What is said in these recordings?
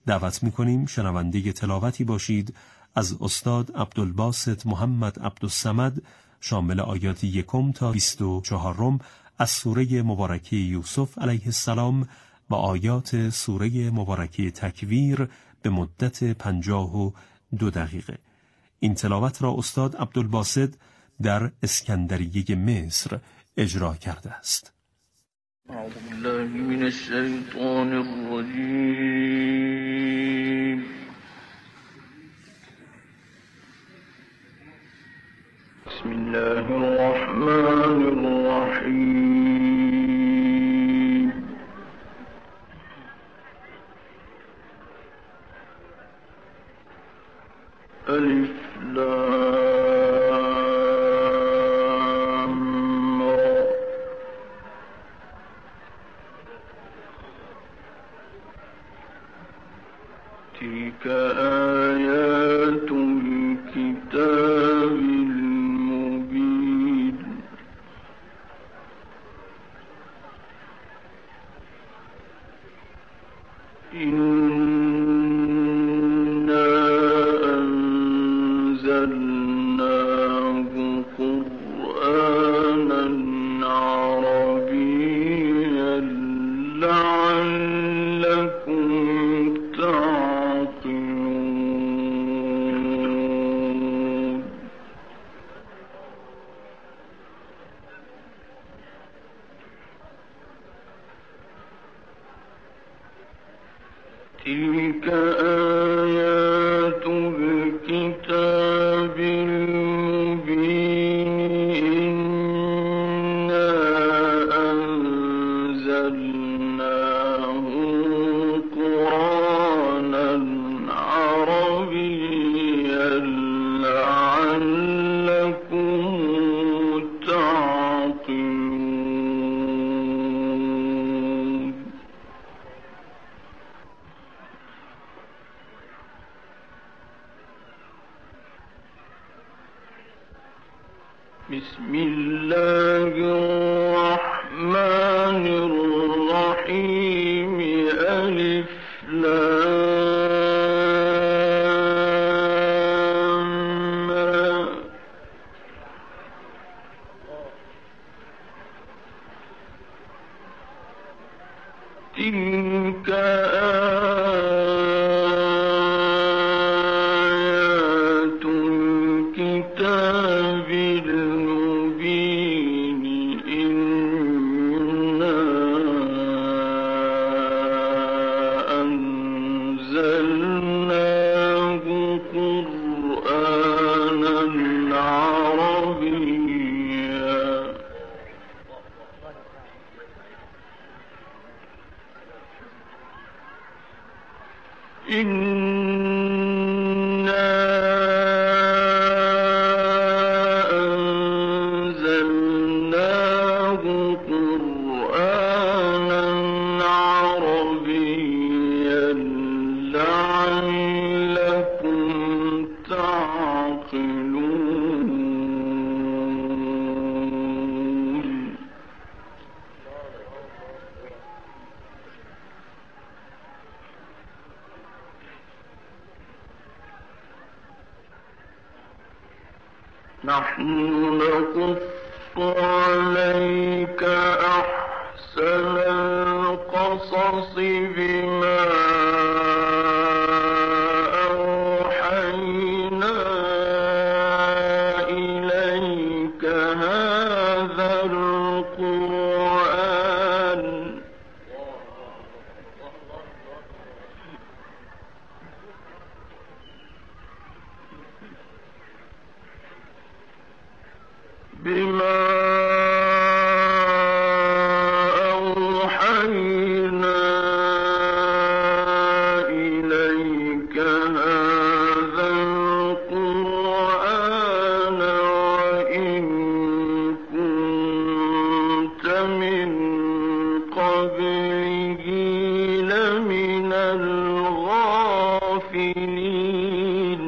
دعوت می‌کنیم شنونده تلاوتی باشید از استاد عبدالباسط محمد عبدالصمد شامل آیات 1 تا 24 از سوره مبارکه یوسف علیه السلام و آیات سوره مبارکه تکویر به مدت 52 دقیقه. این تلاوت را استاد عبدالباسط در اسکندریه مصر اجرا کرده است. اعوذ بالله من الشیطان الرجیم. بسم الله الرحمن الرحیم. الف لام را تلك آیات الكتاب المبین. إنا أنزلناه قرآنا عربيا لعلكم تعقلون. تلك آيات الكتاب المبين. إنا أنزلناه قرآنا عربيا لعلكم تعقلون. بسم الله الرحمن الرحيم. ألف لام تلك آيات الكتاب المبين. إنا أنزلناه قرآنا عربيا إنا أنزلناه قرآنا عربيا لعلكم تعقلون. نحن نقص عليك أحسن القصص بما أوحينا إليك هذا القرآن بما أوحينا إليك هذا القرآن وإن كنت من قبله لمن الغافلين.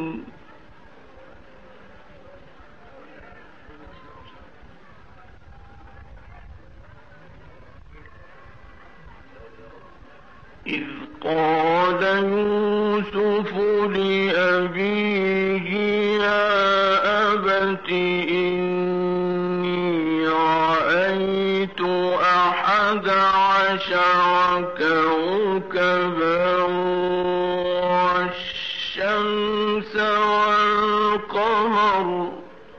إذ قال يوسف لأبيه يا أبت إني رأيت 11 كوكبا والشمس والقمر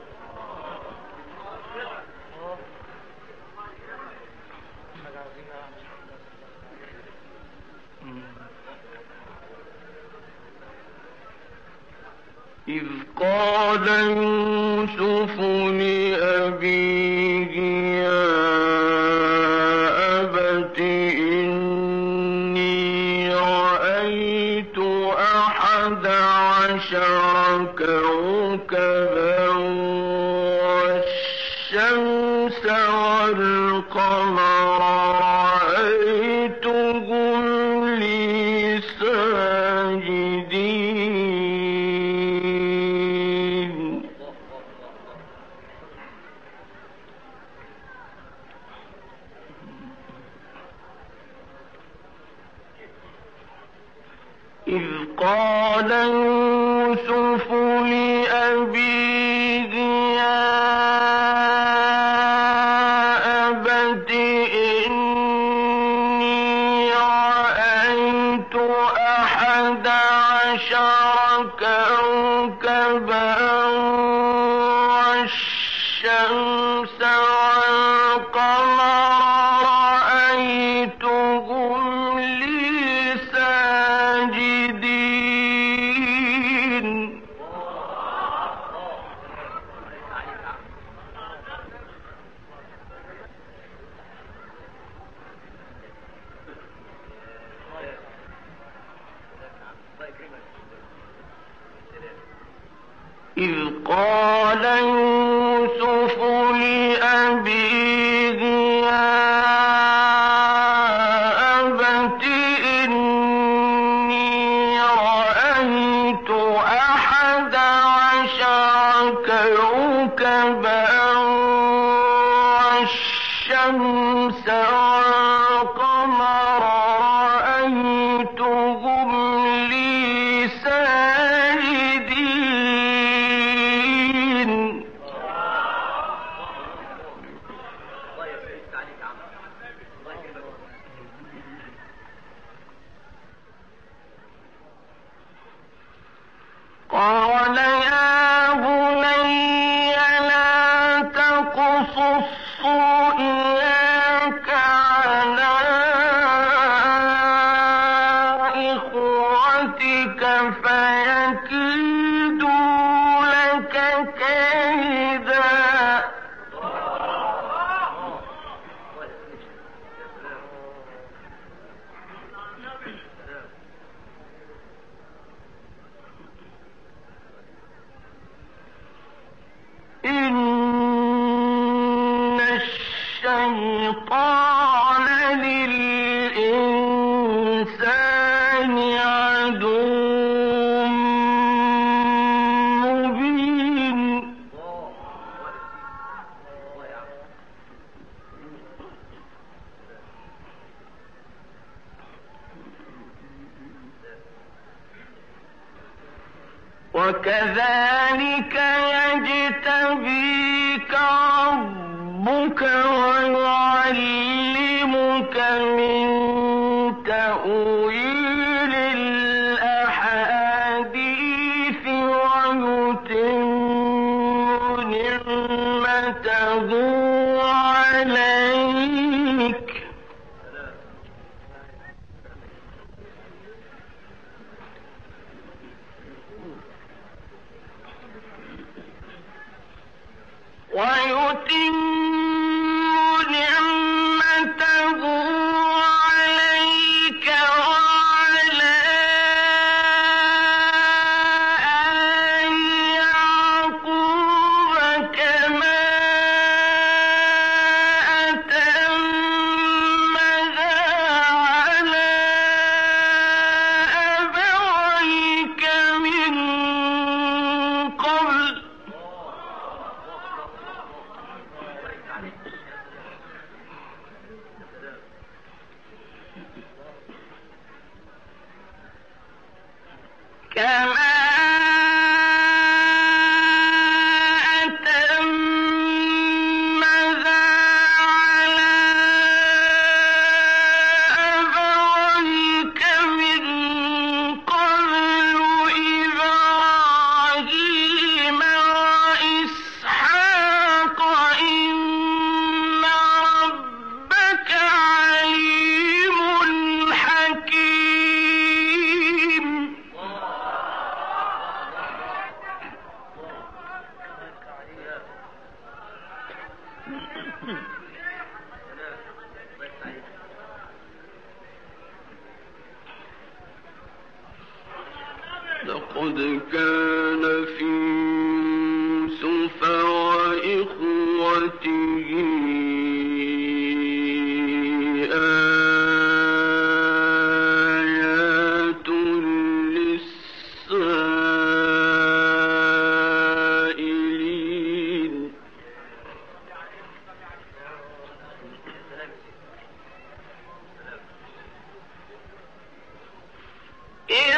إذ قال يوسف لأبيه يا أبت إني رأيت 11 كوكبا والشمس والقمر رأيتهم لي ساجدين إذ قال يوسف لأبيه يا أبت إني رأيت 11 كوكبا والشمس والقمر رأيتهم لي ساجدين إذ قال يوسف لأبيه يا أبت إني رأيت 11 كوكبا والشمس والقمر رأيتهم لي ساجدين قال يا بني لا تقصص رؤياك على إخوتك فيكيدوا لك كيدا إن الشيطان للإنسان عدو مبين وكذلك يجتبيك ربك ويعلمك من تأويل الأحاديث ويتم نعمته عليك ويتم نعمته عليك وعلى آل يعقوب كما أتمها على أبويك من قبل لقد كان في يوسف وإخوته آيات للسائلين إذ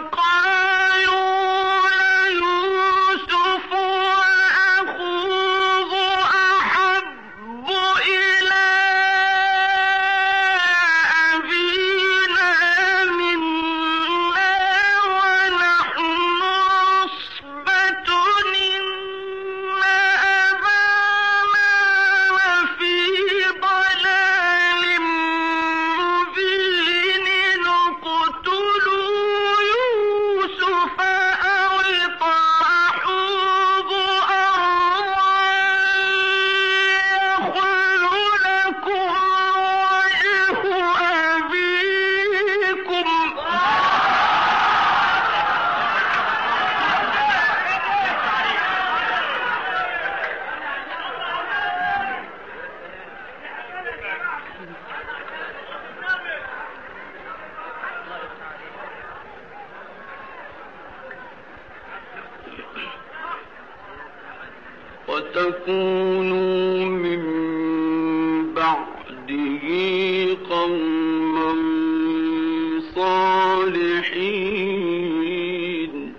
وتكونوا من بعده قوما صالحين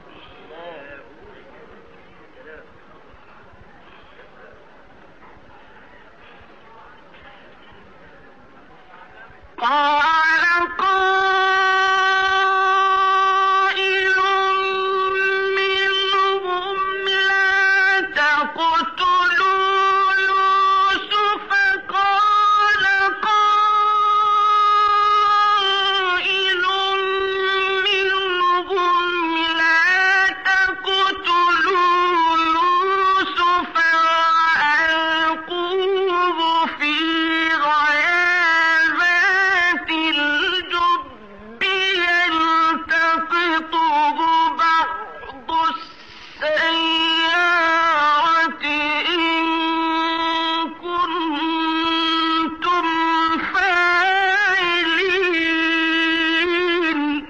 قال قائل منهم لا تقتلوا يوسف قال قائل منهم لا تقتلوا يوسف وألقوه في غيابات الجب يلتقطه بعض السيارة إن كنتم فاعلين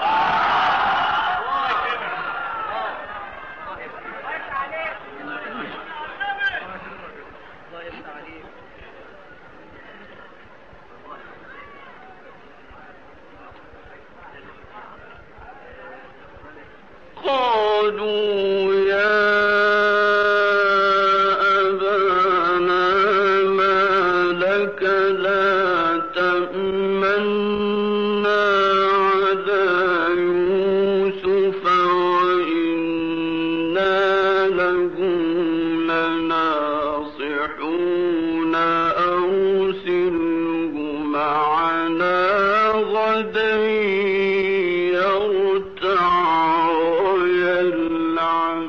قالوا يا أبانا ما لك لا تأمنا على يوسف وإنا له لناصحون أرسله معنا غدا يرتع ويلعب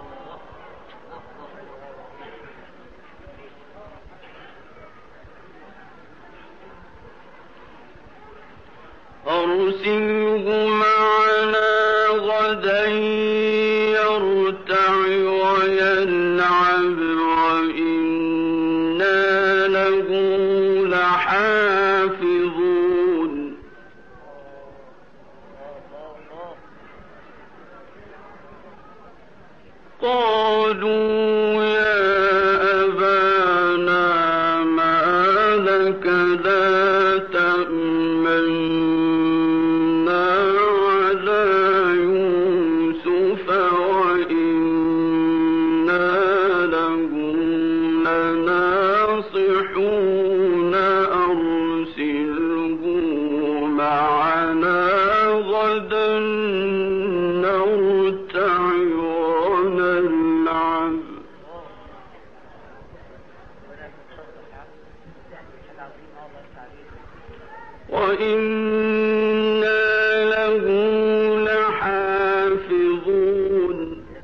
أرسله معنا غدا يرتع ويلعب وإنا له لحافظون قالوا يا أبانا ما لك لا تأمنا على يوسف غدا نرتع ونلعب وإنا له لحافظون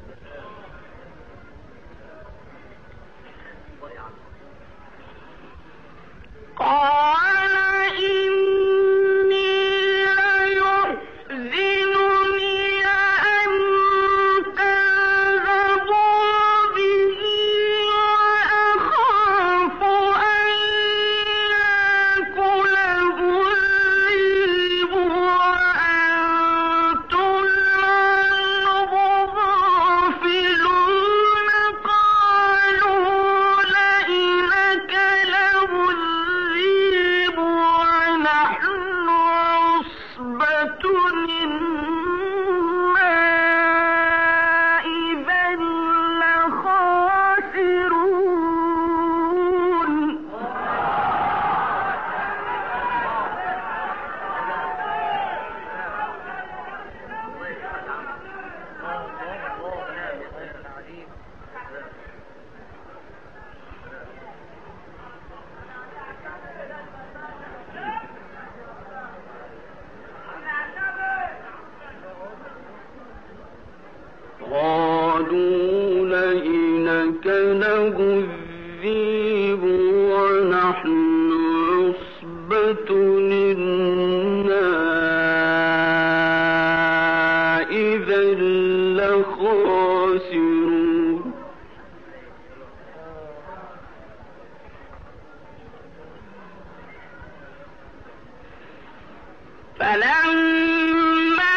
قال إني ليحزنني أن تذهبوا به وأخاف أن يأكله الذئب وأنتم عنه غافلون قالوا لئن أكله الذئب ونحن عصبة إنا إذا لخاسرون قالوا لئن أكله الذئب ونحن عصبة إنا إذا لخاسرون فلما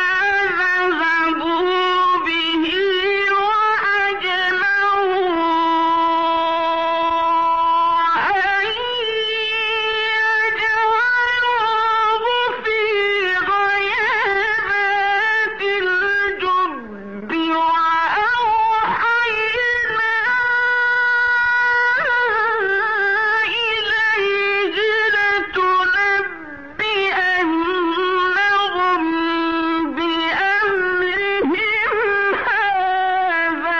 ذهبوا به وأجمعوا أن يجعلوه في غيابات الجب وأوحينا إليه لتنبئنهم بأمرهم هذا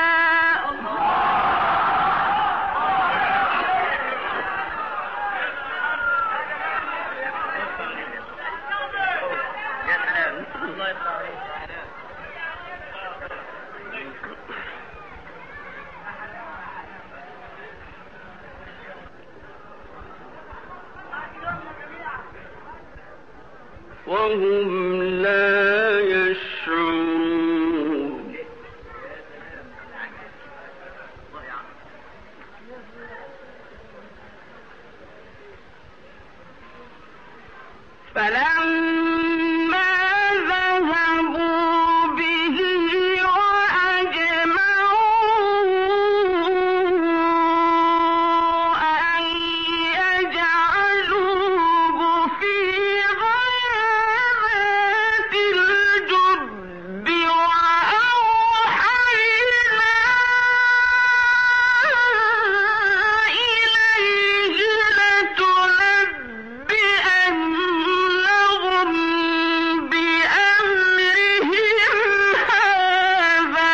وهم لا يشعرون فلما ذهبوا به وأجمعوا أن يجعلوه في غيابات الجب وأوحينا إليه لتنبئنهم بأمرهم هذا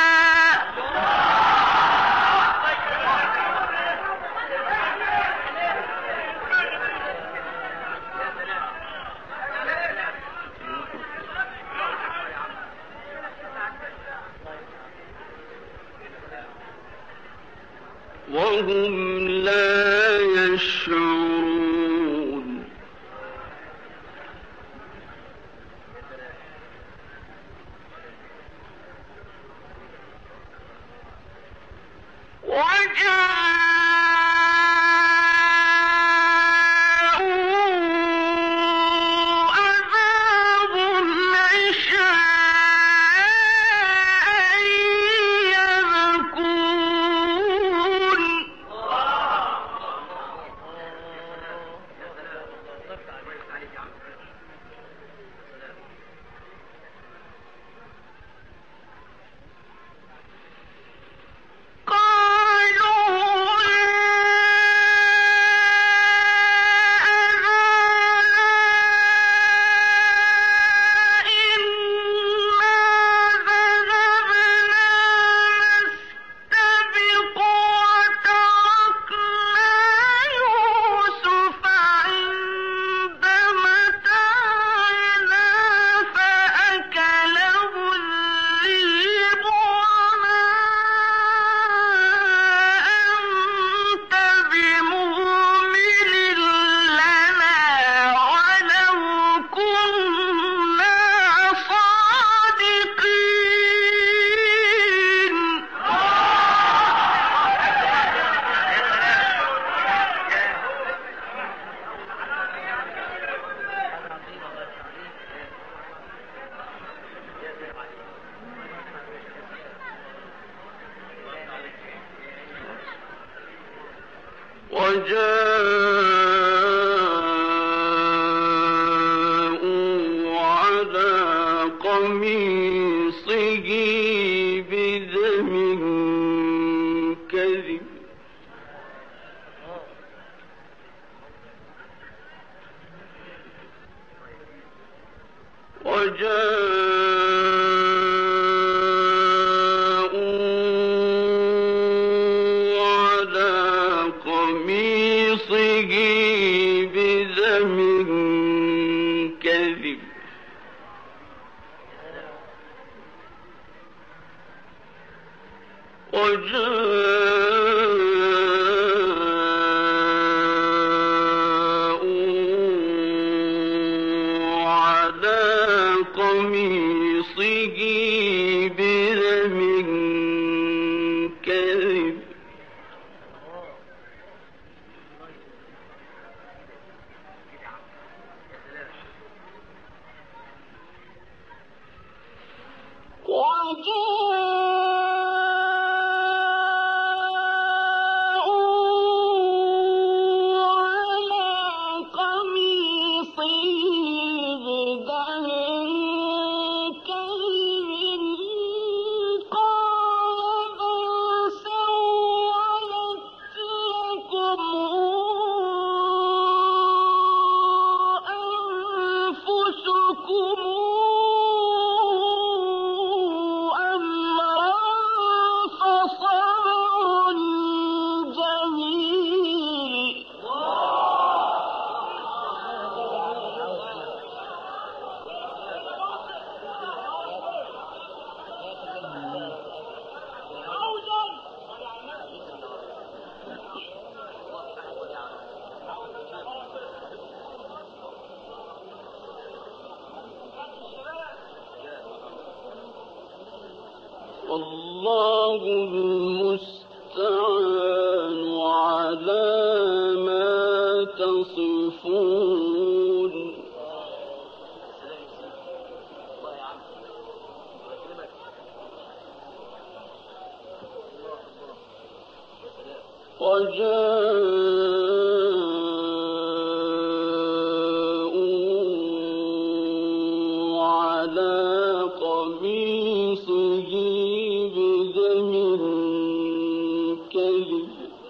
وهم لا يشعرون وجاءوا أباهم عشاء يبكون وجاءوا على قميصه بدم كذب والله المستعان على ما تصفون وجاءوا على قميصه بدم كذب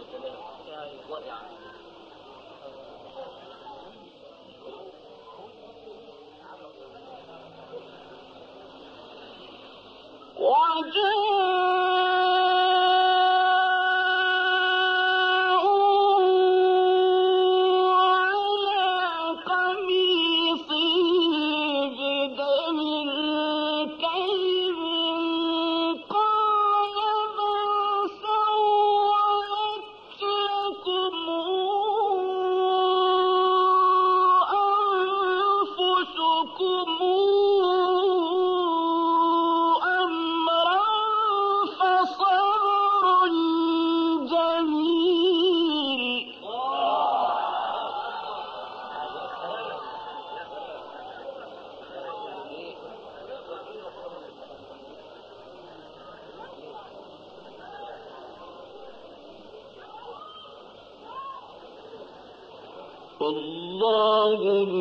والله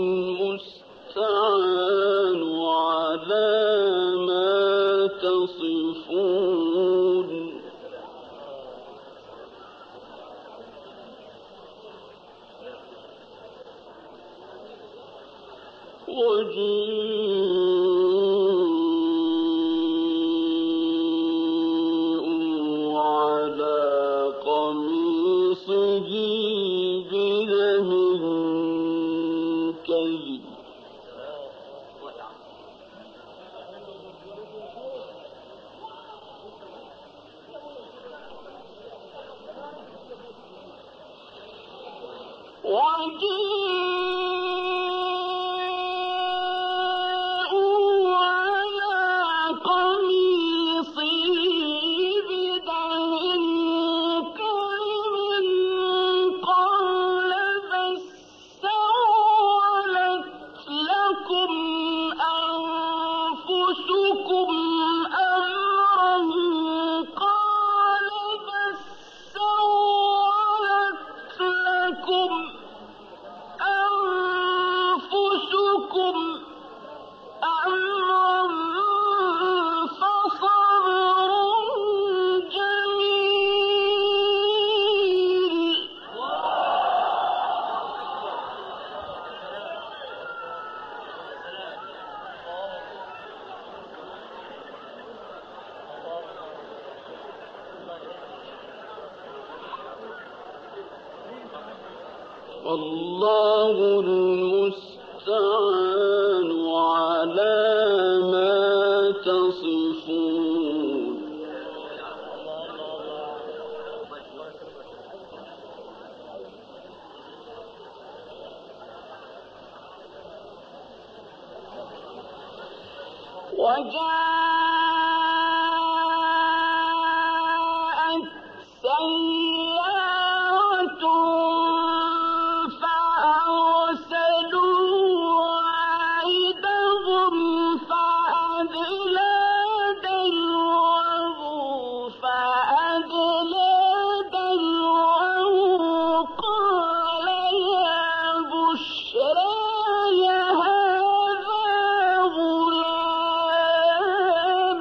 المستعان على ما تصفون وجاءوا على قميصه بدم كذب والله المستعان على ما تصفون وجاءت سيارة فأرسلوا واردهم فأدلى دلوه قال يا بشرى هذا غلام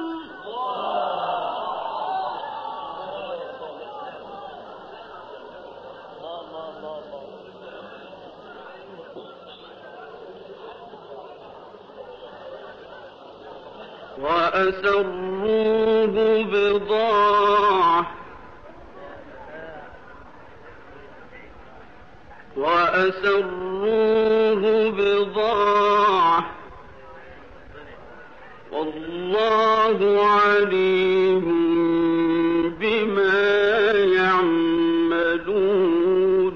وأسروه بضاعة والله عليم بما يعملون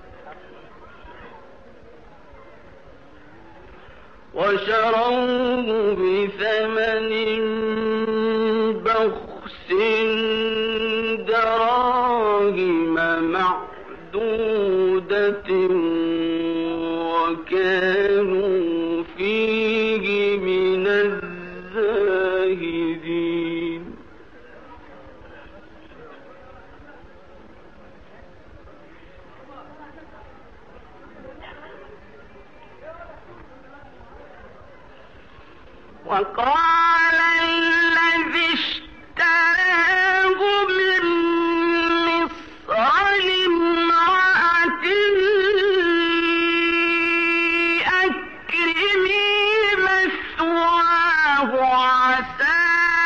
وشروه بثمن بخس دراهم معدودة وكانوا فيه من الزاهدين وقال الذي اشتراه من مصر لامرأته أكرمي مثواه عسى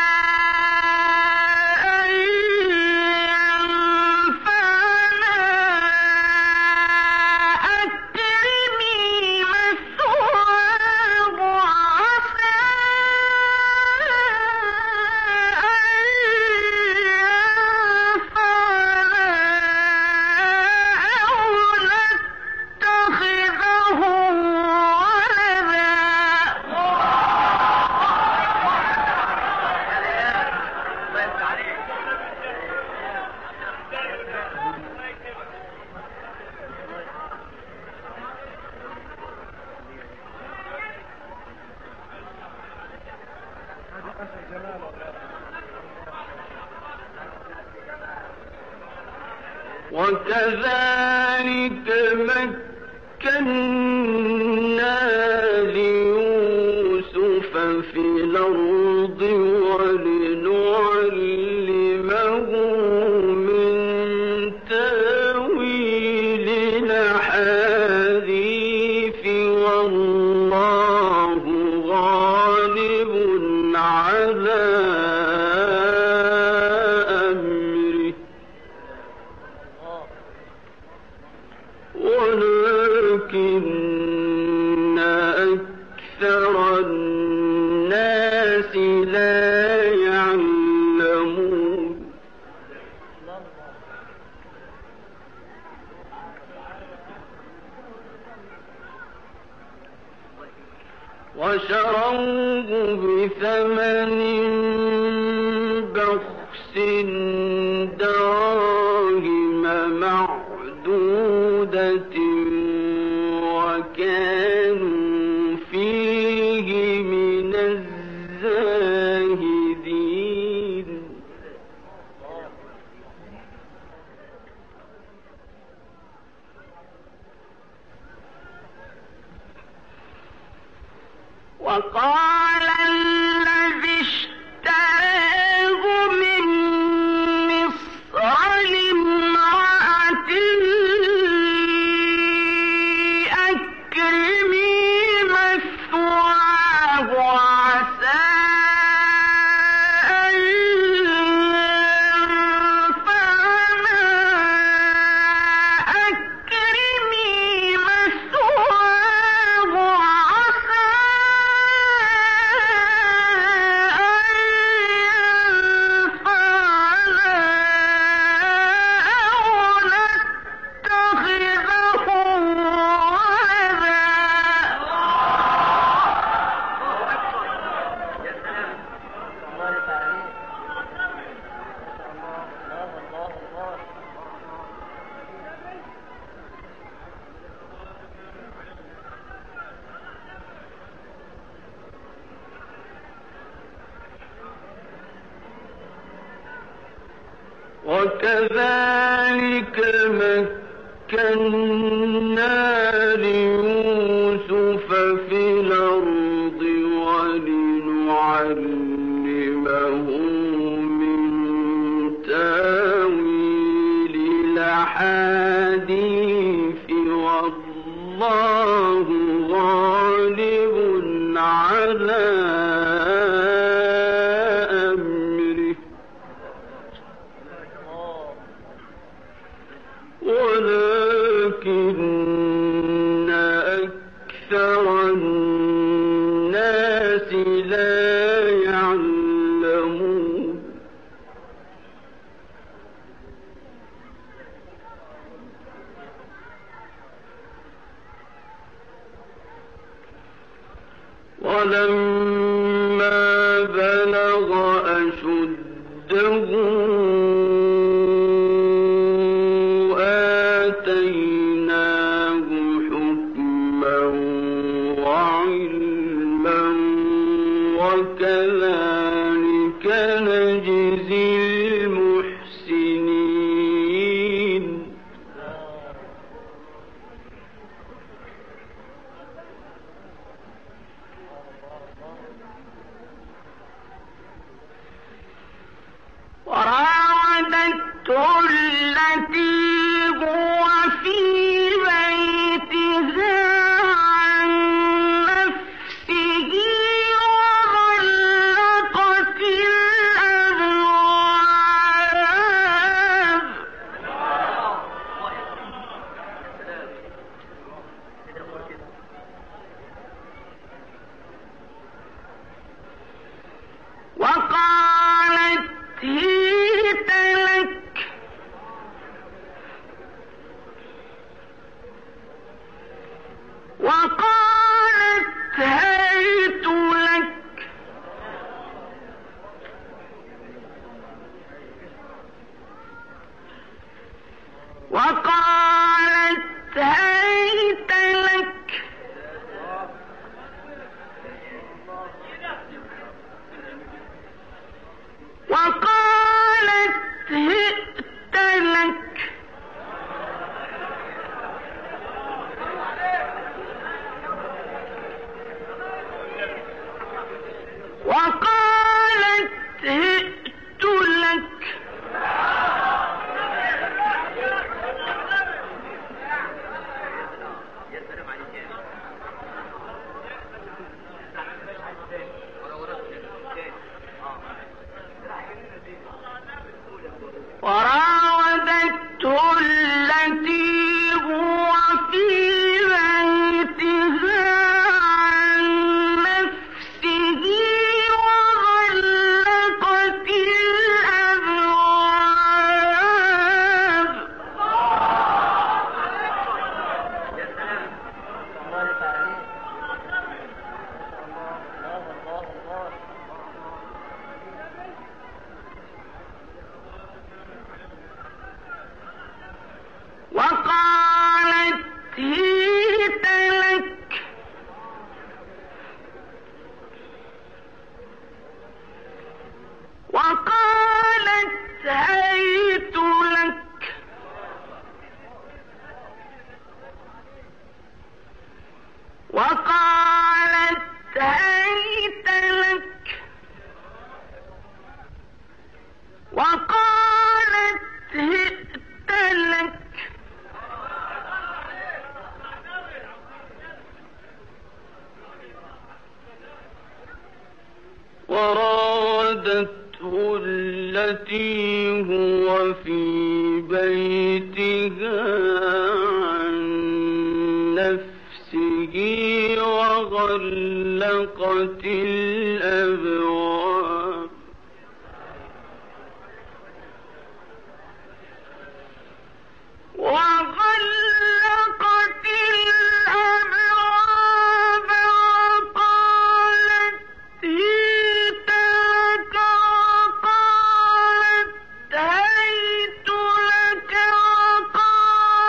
أن ينفعنا أكرمي مثواه عسى وكذلك مكنا ليوسف في الأرض ولنعلمه من تاويل الأحاديث والله غالب على أمره ولكن أكثر الناس لا يعلمون وشروه بثمن بخس دراهم معدودة وكانوا فيه من الزاهدين وقال الذي اشتراه من وكذلك مكنا ليوسف في الأرض ولنعلمه من تاويل الأحاديث والله غالب على أمره ولكن أكثر الناس لا يعلمون ولما بلغ أشده آتيناه حكما وعلما وكذلك نجزي المحسنين وراودته التي هو في بيتها عن نفسه وغلقت الأبواب وقالت هيت لك وقالت هيت لك وقالت هيت لك وقالت هئت لك وقالت هئت لك وراودته التي هو في بيتها عن نفسه وغلقت الأبواب وقالت هيت لك وقالت هيت لك وقالت هيت لك وقالت هئت لك وراودته التي هو في بيتها عن نفسه وغلقت الأبواب وغلقت الأبواب وقالت هيت لك وقالت هيت لك وقالت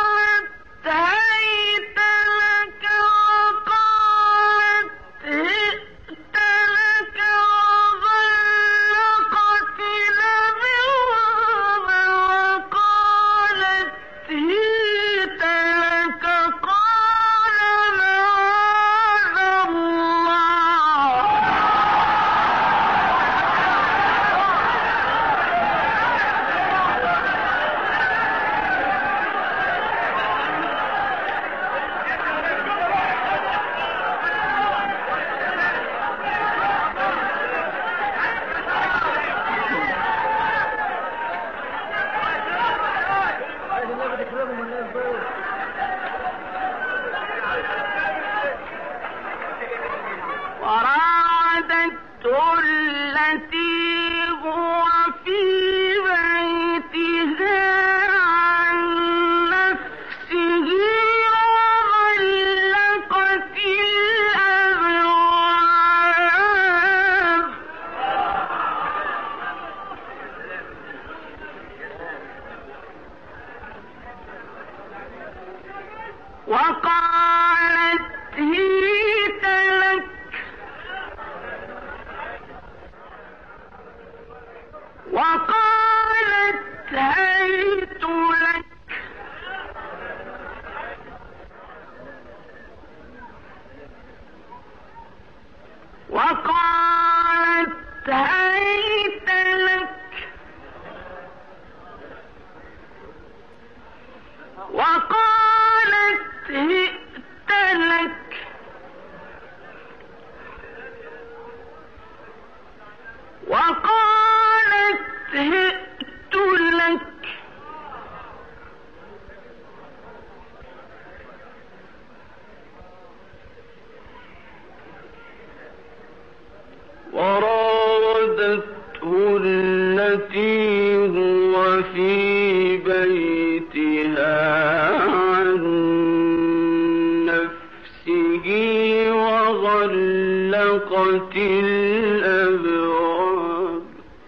وقالت هيت لك وقالت هيت لك وقالت هيت لك وقالت هئت لك وقالت هئت لك وراودته التي هو في بيتها عن نفسه وغلقت الأبواب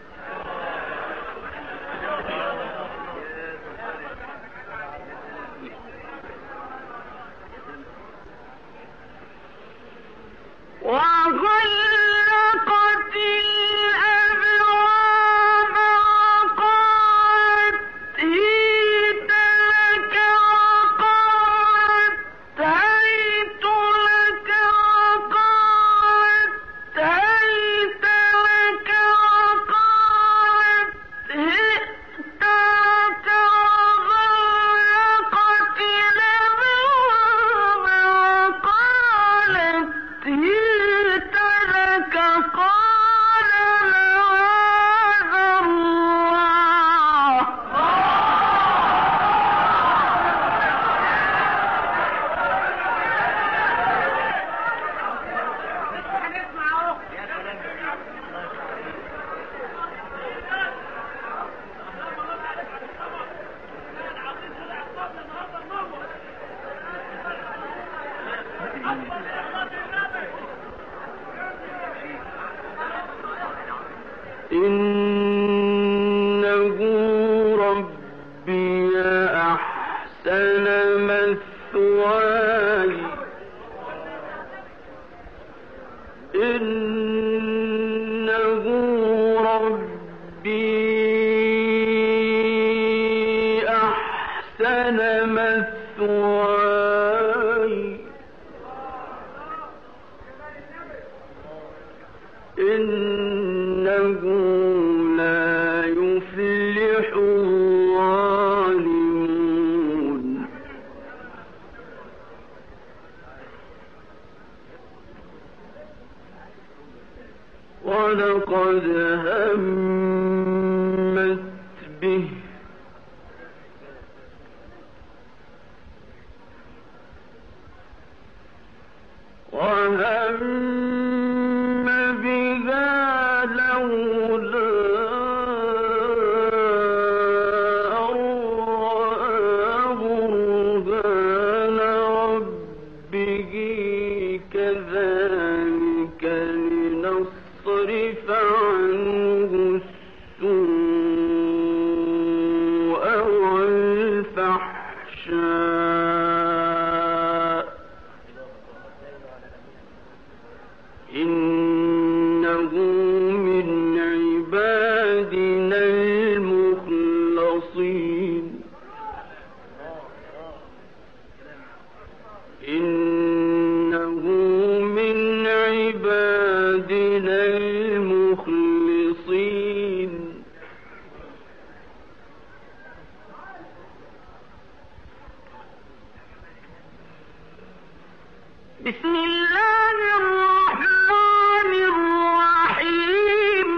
وغلقت الأبواب وقالت هيت لك وقالت هيت لك وقالت هيت لك وقالت هئت لك وغلقت الأبواب وقالت هيت لك قال معاذ الله إنه ربي أحسن مثواي إنه ربي أحسن مثواي إنه لا يفلح الظالمون ولقد همت به وهم بها لولا أن رأى برهان ربه كذلك لنصرف عنه السوء والفحشاء إنه من عبادنا المخلصين إنه من عبادنا المخلصين بسم الله الرحمن الرحيم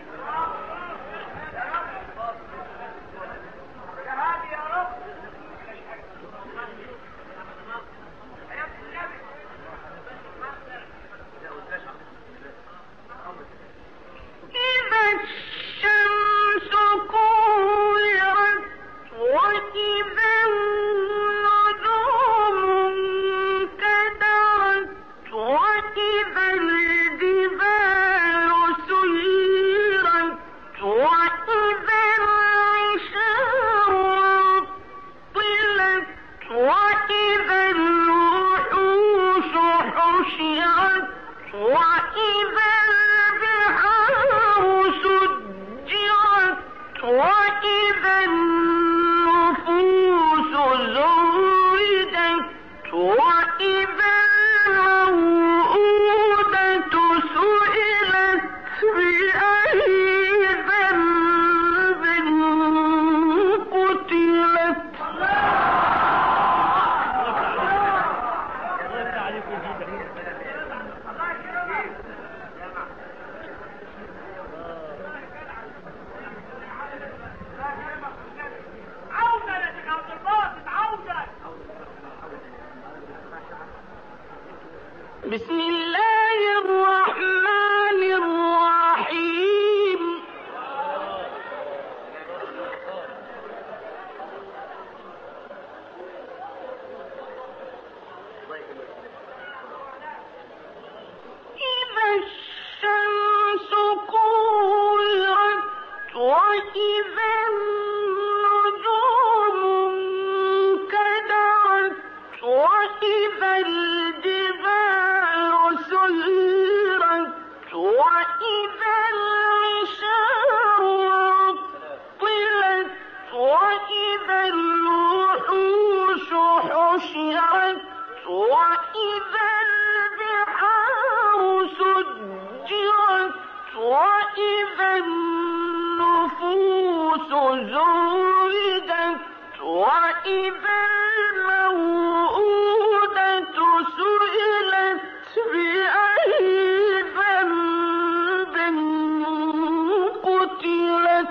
إذا الشمس كورت وإذا النجوم انكدرت وإذا النفوس زوجت وإذا الموءودة سئلت بأي ذنب قتلت بسم الله الرحمن الرحيم إذا الشمس كورت وإذا النجوم انكدرت وإذا الجبال سيرت وإذا العشار عطلت وإذا الوحوش حشرت وإذا البحار سجرت وإذا النفوس زوجت وإذا الموءودة سئلت بأي ذنب قتلت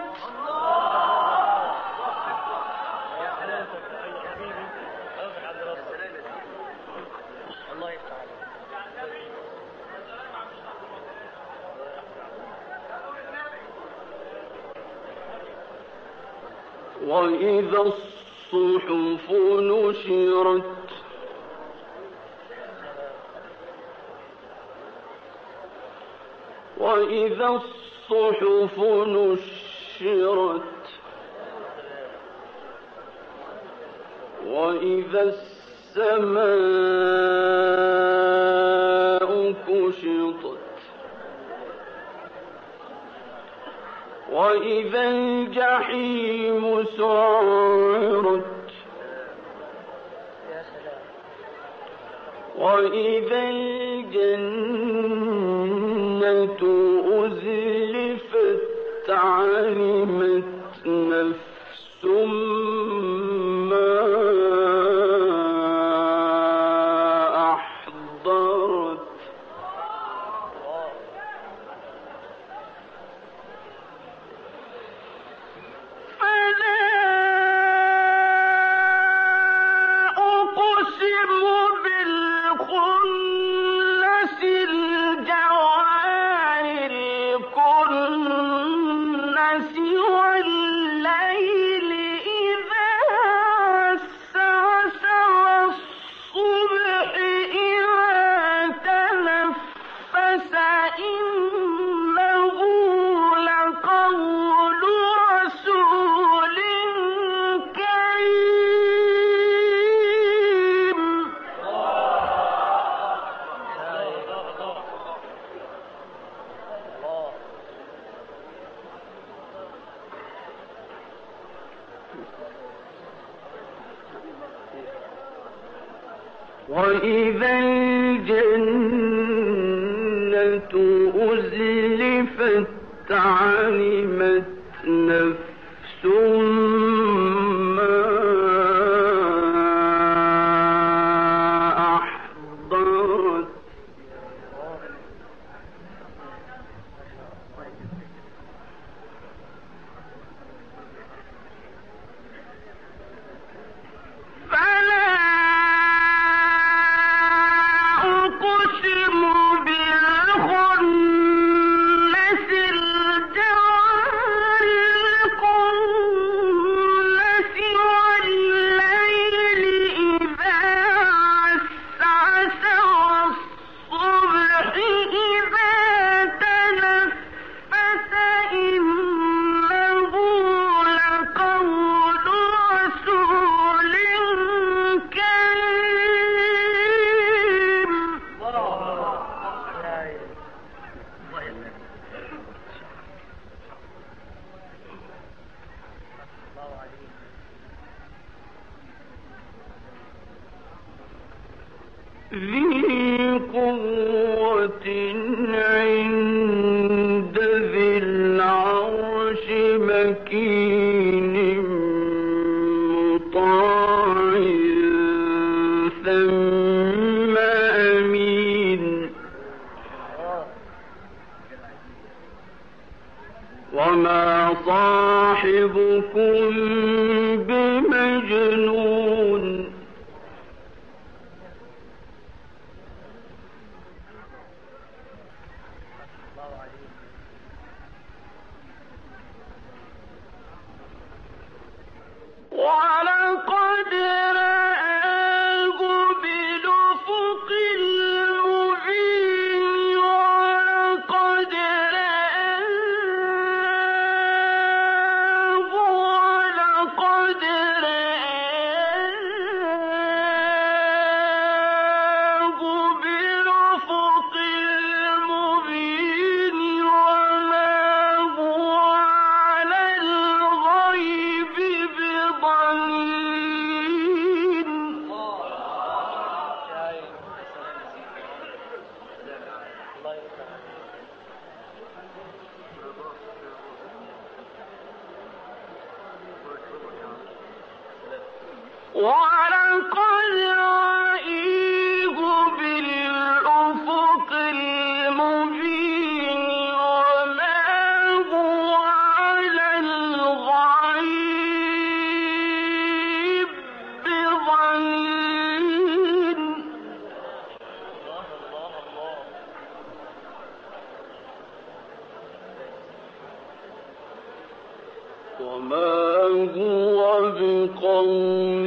وإذا الصحف نشرت وإذا الصحف نشرت وإذا السماء كشطت وإذا الجحيم سعرت وإذا الجنة أزلفت علمت نفس ما أحضرت وإذا الجنة أزلفت علمت نفس ما أحضرت الجوار ذي قوة عند ذي العرش مكين مطاع ثم أمين وما صاحبكم بمجنون ولقد رآه بالأفق المبين ولقد رآه بالأفق المبين وما هو على الغيب بضنين ولقد رأيه بالأفق المبين وما هو على الغيب بضنين وما هو بقول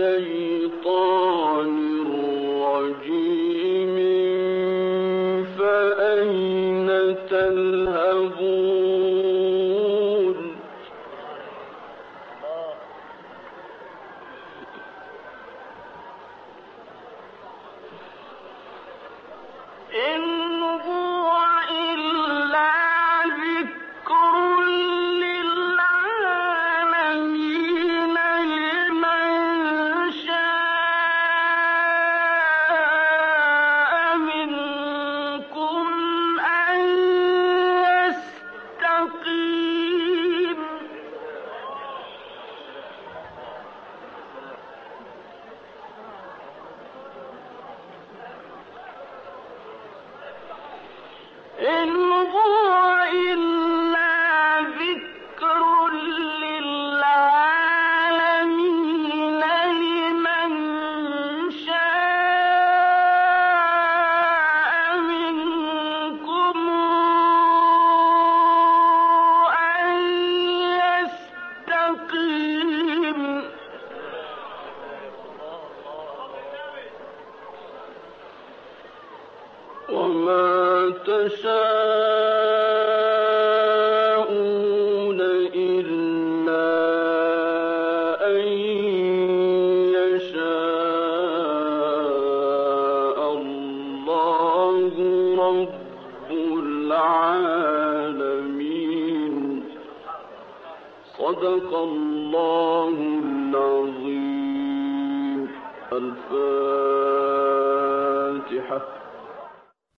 شيطان رجيم فأين تذهبون إن هو إلا ذكر للعالمين لمن شاء منكم أن يستقيم إن هو إلا ذكر للعالمين لمن شاء منكم أن يستقيم وما تشاءون إلا أن يشاء الله رب العالمين صدق الله العظيم. الفاتحة.